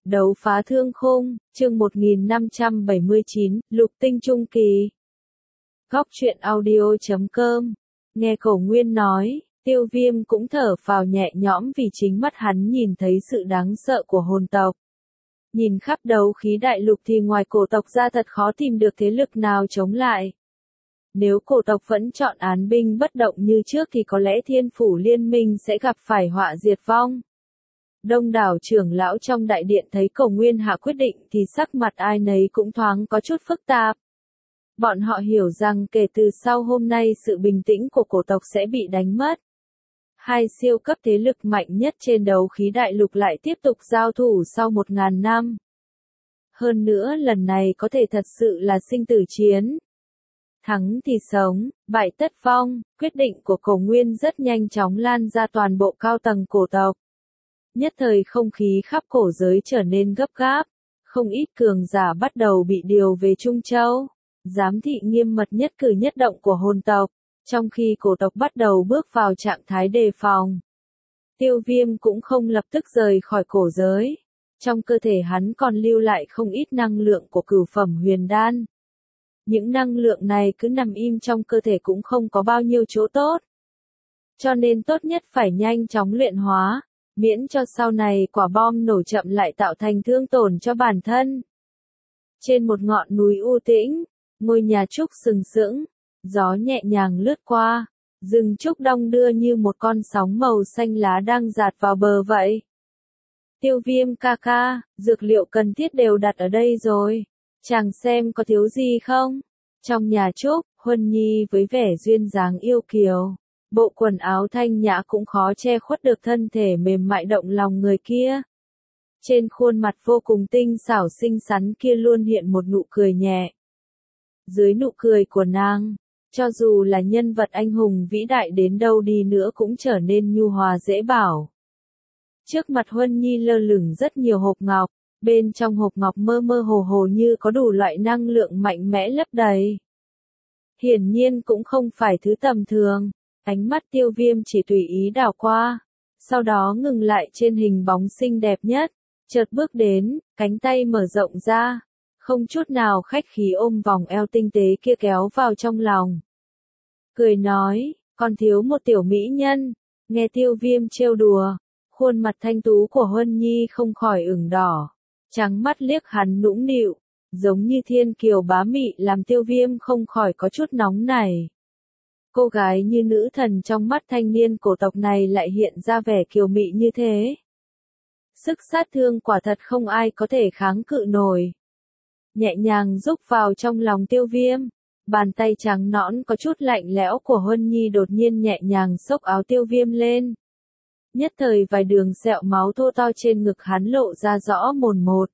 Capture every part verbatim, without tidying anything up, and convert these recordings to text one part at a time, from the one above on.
Đấu phá thương khung, chương một nghìn năm trăm bảy mươi chín, lục tinh trung kỳ. Góc truyện audio chấm com. Nghe Cổ Nguyên nói, Tiêu Viêm cũng thở phào nhẹ nhõm vì chính mắt hắn nhìn thấy sự đáng sợ của hồn tộc. Nhìn khắp đấu khí đại lục thì ngoài cổ tộc ra thật khó tìm được thế lực nào chống lại. Nếu cổ tộc vẫn chọn án binh bất động như trước thì có lẽ Thiên Phủ Liên Minh sẽ gặp phải họa diệt vong. Đông đảo trưởng lão trong đại điện thấy Cổ Nguyên hạ quyết định thì sắc mặt ai nấy cũng thoáng có chút phức tạp. Bọn họ hiểu rằng kể từ sau hôm nay sự bình tĩnh của cổ tộc sẽ bị đánh mất. Hai siêu cấp thế lực mạnh nhất trên đấu khí đại lục lại tiếp tục giao thủ sau một ngàn năm. Hơn nữa lần này có thể thật sự là sinh tử chiến. Thắng thì sống, bại tất vong, quyết định của Cổ Nguyên rất nhanh chóng lan ra toàn bộ cao tầng cổ tộc. Nhất thời không khí khắp cổ giới trở nên gấp gáp, không ít cường giả bắt đầu bị điều về Trung Châu, giám thị nghiêm mật nhất cử nhất động của hồn tộc, trong khi cổ tộc bắt đầu bước vào trạng thái đề phòng. Tiêu Viêm cũng không lập tức rời khỏi cổ giới, trong cơ thể hắn còn lưu lại không ít năng lượng của cửu phẩm huyền đan. Những năng lượng này cứ nằm im trong cơ thể cũng không có bao nhiêu chỗ tốt. Cho nên tốt nhất phải nhanh chóng luyện hóa, miễn cho sau này quả bom nổ chậm lại tạo thành thương tổn cho bản thân. Trên một ngọn núi u tĩnh, ngôi nhà trúc sừng sững, gió nhẹ nhàng lướt qua, rừng trúc đong đưa như một con sóng màu xanh lá đang dạt vào bờ vậy. Tiêu Viêm ca ca, dược liệu cần thiết đều đặt ở đây rồi, chàng xem có thiếu gì không? Trong nhà trúc, Huân Nhi với vẻ duyên dáng yêu kiều, bộ quần áo thanh nhã cũng khó che khuất được thân thể mềm mại động lòng người kia. Trên khuôn mặt vô cùng tinh xảo xinh xắn kia luôn hiện một nụ cười nhẹ. Dưới nụ cười của nàng, cho dù là nhân vật anh hùng vĩ đại đến đâu đi nữa cũng trở nên nhu hòa dễ bảo. Trước mặt Huân Nhi lơ lửng rất nhiều hộp ngọc, bên trong hộp ngọc mơ mơ hồ hồ như có đủ loại năng lượng mạnh mẽ lấp đầy. Hiển nhiên cũng không phải thứ tầm thường. Ánh mắt Tiêu Viêm chỉ tùy ý đảo qua, sau đó ngừng lại trên hình bóng xinh đẹp nhất, chợt bước đến, cánh tay mở rộng ra, không chút nào khách khí ôm vòng eo tinh tế kia kéo vào trong lòng. Cười nói, còn thiếu một tiểu mỹ nhân, nghe Tiêu Viêm trêu đùa, khuôn mặt thanh tú của Huân Nhi không khỏi ửng đỏ, trắng mắt liếc hắn nũng nịu, giống như thiên kiều bá mị làm Tiêu Viêm không khỏi có chút nóng nảy. Cô gái như nữ thần trong mắt thanh niên cổ tộc này lại hiện ra vẻ kiều mị như thế. Sức sát thương quả thật không ai có thể kháng cự nổi. Nhẹ nhàng rúc vào trong lòng Tiêu Viêm, bàn tay trắng nõn có chút lạnh lẽo của Huân Nhi đột nhiên nhẹ nhàng xốc áo Tiêu Viêm lên. Nhất thời vài đường sẹo máu thô to trên ngực hắn lộ ra rõ mồn một.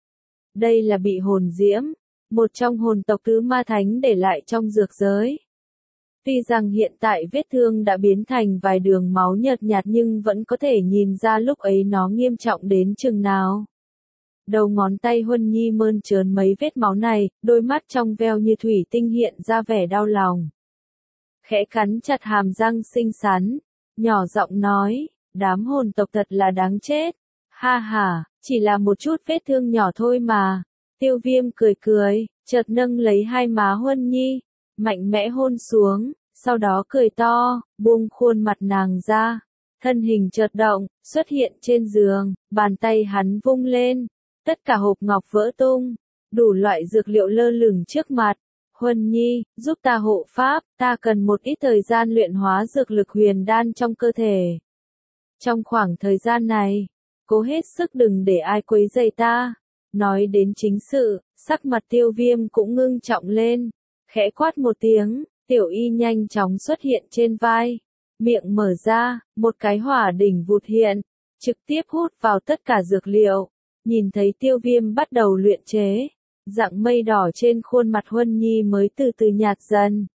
Đây là bị hồn diễm, một trong hồn tộc tứ ma thánh để lại trong dược giới. Tuy rằng hiện tại vết thương đã biến thành vài đường máu nhợt nhạt nhưng vẫn có thể nhìn ra lúc ấy nó nghiêm trọng đến chừng nào. Đầu ngón tay Huân Nhi mơn trớn mấy vết máu này, đôi mắt trong veo như thủy tinh hiện ra vẻ đau lòng. Khẽ cắn chặt hàm răng xinh xắn, nhỏ giọng nói, đám hồn tộc thật là đáng chết. Ha ha, chỉ là một chút vết thương nhỏ thôi mà. Tiêu Viêm cười cười, chợt nâng lấy hai má Huân Nhi, mạnh mẽ hôn xuống, sau đó cười to, buông khuôn mặt nàng ra, thân hình chợt động, xuất hiện trên giường, bàn tay hắn vung lên, tất cả hộp ngọc vỡ tung, đủ loại dược liệu lơ lửng trước mặt. Huân Nhi, giúp ta hộ pháp, ta cần một ít thời gian luyện hóa dược lực huyền đan trong cơ thể. Trong khoảng thời gian này, cố hết sức đừng để ai quấy rầy ta. Nói đến chính sự, sắc mặt Tiêu Viêm cũng ngưng trọng lên. Khẽ quát một tiếng, tiểu y nhanh chóng xuất hiện trên vai. Miệng mở ra, một cái hỏa đỉnh vụt hiện, trực tiếp hút vào tất cả dược liệu. Nhìn thấy Tiêu Viêm bắt đầu luyện chế, dạng mây đỏ trên khuôn mặt Huân Nhi mới từ từ nhạt dần.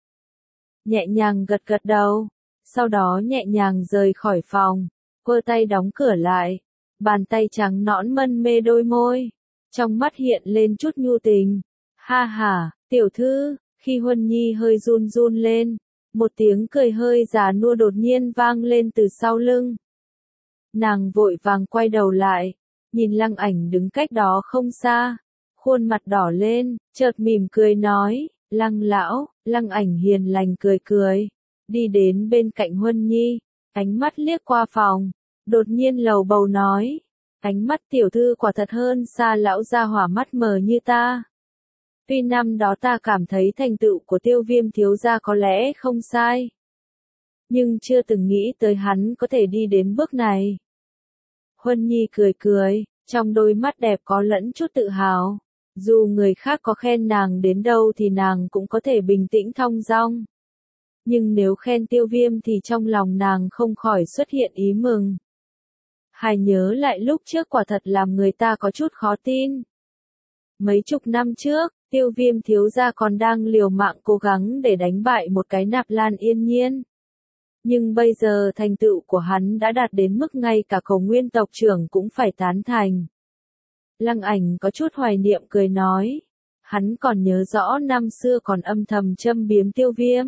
Nhẹ nhàng gật gật đầu, sau đó nhẹ nhàng rời khỏi phòng, quơ tay đóng cửa lại. Bàn tay trắng nõn mân mê đôi môi, trong mắt hiện lên chút nhu tình. Ha ha, tiểu thư. Khi Huân Nhi hơi run run lên, một tiếng cười hơi già nua đột nhiên vang lên từ sau lưng. Nàng vội vàng quay đầu lại, nhìn Lăng Ảnh đứng cách đó không xa, khuôn mặt đỏ lên, chợt mỉm cười nói, Lăng lão. Lăng Ảnh hiền lành cười cười, đi đến bên cạnh Huân Nhi, ánh mắt liếc qua phòng, đột nhiên lầu bầu nói, ánh mắt tiểu thư quả thật hơn xa lão gia hỏa mắt mờ như ta. Tuy năm đó ta cảm thấy thành tựu của Tiêu Viêm thiếu gia có lẽ không sai, nhưng chưa từng nghĩ tới hắn có thể đi đến bước này. Huân Nhi cười cười, trong đôi mắt đẹp có lẫn chút tự hào. Dù người khác có khen nàng đến đâu thì nàng cũng có thể bình tĩnh thong dong. Nhưng nếu khen Tiêu Viêm thì trong lòng nàng không khỏi xuất hiện ý mừng. Hài nhớ lại lúc trước quả thật làm người ta có chút khó tin. Mấy chục năm trước, Tiêu Viêm thiếu gia còn đang liều mạng cố gắng để đánh bại một cái Nạp Lan Yên Nhiên. Nhưng bây giờ thành tựu của hắn đã đạt đến mức ngay cả Cầu Nguyên tộc trưởng cũng phải tán thành. Lăng Ảnh có chút hoài niệm cười nói, hắn còn nhớ rõ năm xưa còn âm thầm châm biếm Tiêu Viêm.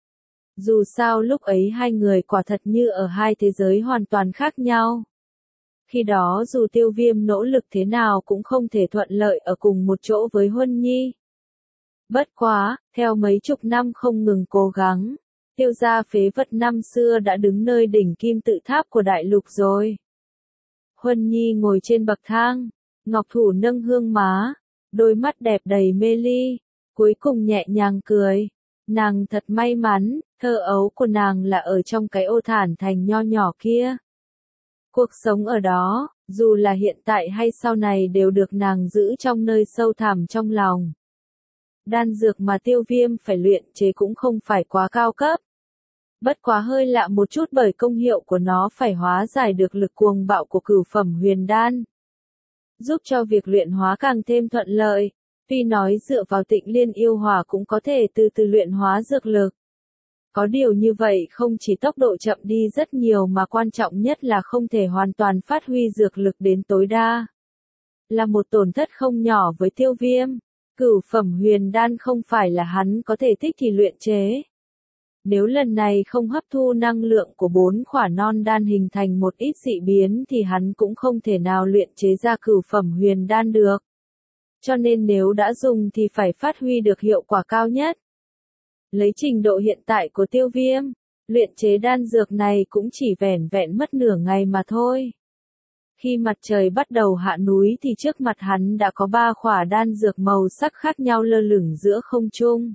Dù sao lúc ấy hai người quả thật như ở hai thế giới hoàn toàn khác nhau. Khi đó dù Tiêu Viêm nỗ lực thế nào cũng không thể thuận lợi ở cùng một chỗ với Huân Nhi. Bất quá, theo mấy chục năm không ngừng cố gắng, Tiêu gia phế vật năm xưa đã đứng nơi đỉnh kim tự tháp của đại lục rồi. Huân Nhi ngồi trên bậc thang, ngọc thủ nâng hương má, đôi mắt đẹp đầy mê ly, cuối cùng nhẹ nhàng cười. Nàng thật may mắn, thơ ấu của nàng là ở trong cái ô thản thành nho nhỏ kia. Cuộc sống ở đó, dù là hiện tại hay sau này đều được nàng giữ trong nơi sâu thẳm trong lòng. Đan dược mà Tiêu Viêm phải luyện chế cũng không phải quá cao cấp. Bất quá hơi lạ một chút bởi công hiệu của nó phải hóa giải được lực cuồng bạo của cửu phẩm huyền đan. Giúp cho việc luyện hóa càng thêm thuận lợi, tuy nói dựa vào Tịnh Liên yêu hỏa cũng có thể từ từ luyện hóa dược lực. Có điều như vậy không chỉ tốc độ chậm đi rất nhiều mà quan trọng nhất là không thể hoàn toàn phát huy dược lực đến tối đa. Là một tổn thất không nhỏ với Tiêu Viêm, cửu phẩm huyền đan không phải là hắn có thể thích thì luyện chế. Nếu lần này không hấp thu năng lượng của bốn khỏa non đan hình thành một ít dị biến thì hắn cũng không thể nào luyện chế ra cửu phẩm huyền đan được. Cho nên nếu đã dùng thì phải phát huy được hiệu quả cao nhất. Lấy trình độ hiện tại của Tiêu Viêm, luyện chế đan dược này cũng chỉ vẻn vẹn mất nửa ngày mà thôi. Khi mặt trời bắt đầu hạ núi thì trước mặt hắn đã có ba khỏa đan dược màu sắc khác nhau lơ lửng giữa không trung.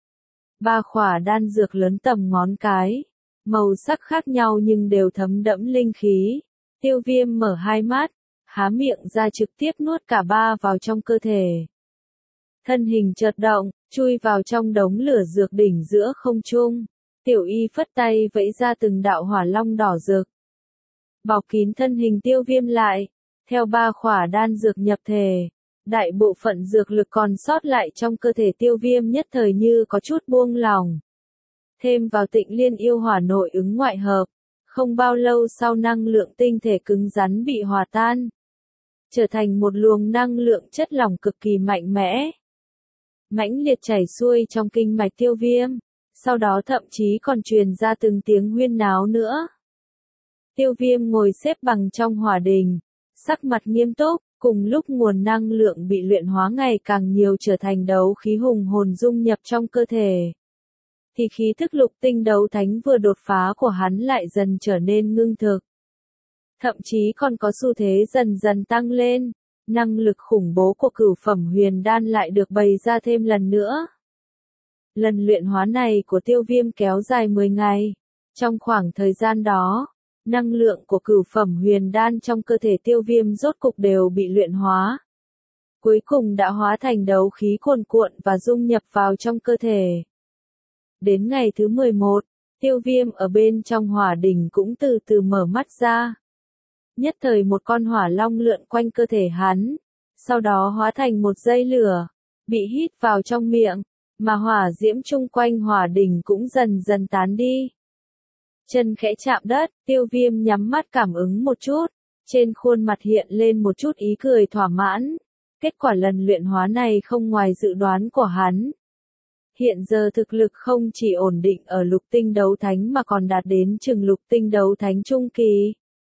Ba khỏa đan dược lớn tầm ngón cái, màu sắc khác nhau nhưng đều thấm đẫm linh khí. Tiêu Viêm mở hai mắt, há miệng ra trực tiếp nuốt cả ba vào trong cơ thể. Thân hình chợt động, chui vào trong đống lửa dược đỉnh giữa không trung. Tiểu Y phất tay vẫy ra từng đạo hỏa long đỏ rực, bọc kín thân hình Tiêu Viêm lại. Theo ba khỏa đan dược nhập thể, đại bộ phận dược lực còn sót lại trong cơ thể Tiêu Viêm nhất thời như có chút buông lỏng. Thêm vào Tịnh Liên yêu hỏa nội ứng ngoại hợp, không bao lâu sau năng lượng tinh thể cứng rắn bị hòa tan, trở thành một luồng năng lượng chất lỏng cực kỳ mạnh mẽ, mãnh liệt chảy xuôi trong kinh mạch Tiêu Viêm, sau đó thậm chí còn truyền ra từng tiếng huyên náo nữa. Tiêu Viêm ngồi xếp bằng trong hỏa đình, sắc mặt nghiêm túc, cùng lúc nguồn năng lượng bị luyện hóa ngày càng nhiều trở thành đấu khí hùng hồn dung nhập trong cơ thể. Thì khí thức lục tinh đấu thánh vừa đột phá của hắn lại dần trở nên ngưng thực. Thậm chí còn có xu thế dần dần tăng lên, năng lực khủng bố của cửu phẩm huyền đan lại được bày ra thêm lần nữa. Lần luyện hóa này của Tiêu Viêm kéo dài mười ngày. Trong khoảng thời gian đó, năng lượng của cửu phẩm huyền đan trong cơ thể Tiêu Viêm rốt cục đều bị luyện hóa. Cuối cùng đã hóa thành đấu khí cuồn cuộn và dung nhập vào trong cơ thể. Đến ngày thứ mười một, Tiêu Viêm ở bên trong hỏa đỉnh cũng từ từ mở mắt ra. Nhất thời một con hỏa long lượn quanh cơ thể hắn, sau đó hóa thành một dây lửa, bị hít vào trong miệng, mà hỏa diễm chung quanh hỏa đỉnh cũng dần dần tán đi. Chân khẽ chạm đất, Tiêu Viêm nhắm mắt cảm ứng một chút, trên khuôn mặt hiện lên một chút ý cười thỏa mãn. Kết quả lần luyện hóa này không ngoài dự đoán của hắn. Hiện giờ thực lực không chỉ ổn định ở lục tinh đấu thánh mà còn đạt đến chừng lục tinh đấu thánh trung kỳ.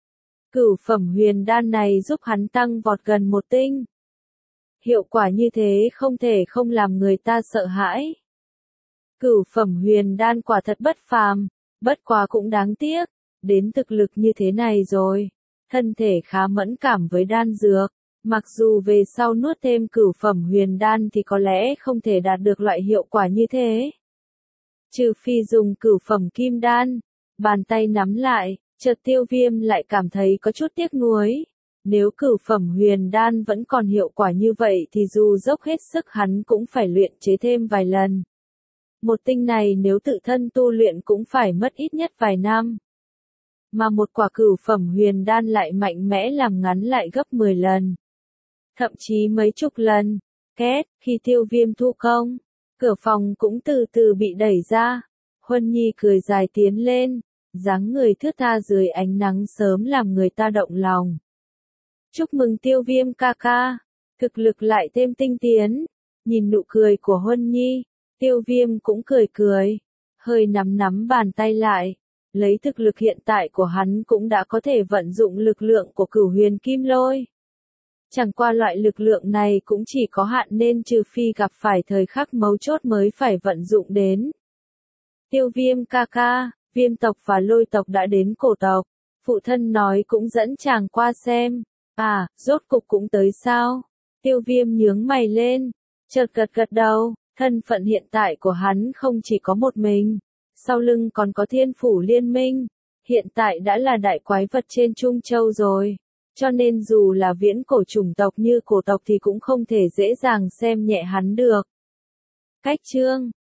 Cửu phẩm huyền đan này giúp hắn tăng vọt gần một tinh. Hiệu quả như thế không thể không làm người ta sợ hãi. Cửu phẩm huyền đan quả thật bất phàm, bất quá cũng đáng tiếc, đến thực lực như thế này rồi, thân thể khá mẫn cảm với đan dược, mặc dù về sau nuốt thêm cửu phẩm huyền đan thì có lẽ không thể đạt được loại hiệu quả như thế. Trừ phi dùng cửu phẩm kim đan, bàn tay nắm lại, chợt Tiêu Viêm lại cảm thấy có chút tiếc nuối. Nếu cửu phẩm huyền đan vẫn còn hiệu quả như vậy thì dù dốc hết sức hắn cũng phải luyện chế thêm vài lần. Một tinh này nếu tự thân tu luyện cũng phải mất ít nhất vài năm. Mà một quả cửu phẩm huyền đan lại mạnh mẽ làm ngắn lại gấp mười lần. Thậm chí mấy chục lần. Két, khi Tiêu Viêm thu công, cửa phòng cũng từ từ bị đẩy ra. Huân Nhi cười dài tiến lên, dáng người thướt tha dưới ánh nắng sớm làm người ta động lòng. Chúc mừng Tiêu Viêm ca ca, thực lực lại thêm tinh tiến. Nhìn nụ cười của Huân Nhi, Tiêu Viêm cũng cười cười, hơi nắm nắm bàn tay lại. Lấy thực lực hiện tại của hắn cũng đã có thể vận dụng lực lượng của cửu huyền kim lôi. Chẳng qua loại lực lượng này cũng chỉ có hạn nên trừ phi gặp phải thời khắc mấu chốt mới phải vận dụng đến. Tiêu Viêm ca ca, Viêm tộc và Lôi tộc đã đến cổ tộc, phụ thân nói cũng dẫn chàng qua xem. À, rốt cục cũng tới sao? Tiêu Viêm nhướng mày lên, chợt gật gật đầu, thân phận hiện tại của hắn không chỉ có một mình, sau lưng còn có Thiên Phủ Liên Minh, hiện tại đã là đại quái vật trên Trung Châu rồi, cho nên dù là viễn cổ chủng tộc như cổ tộc thì cũng không thể dễ dàng xem nhẹ hắn được. Cách chương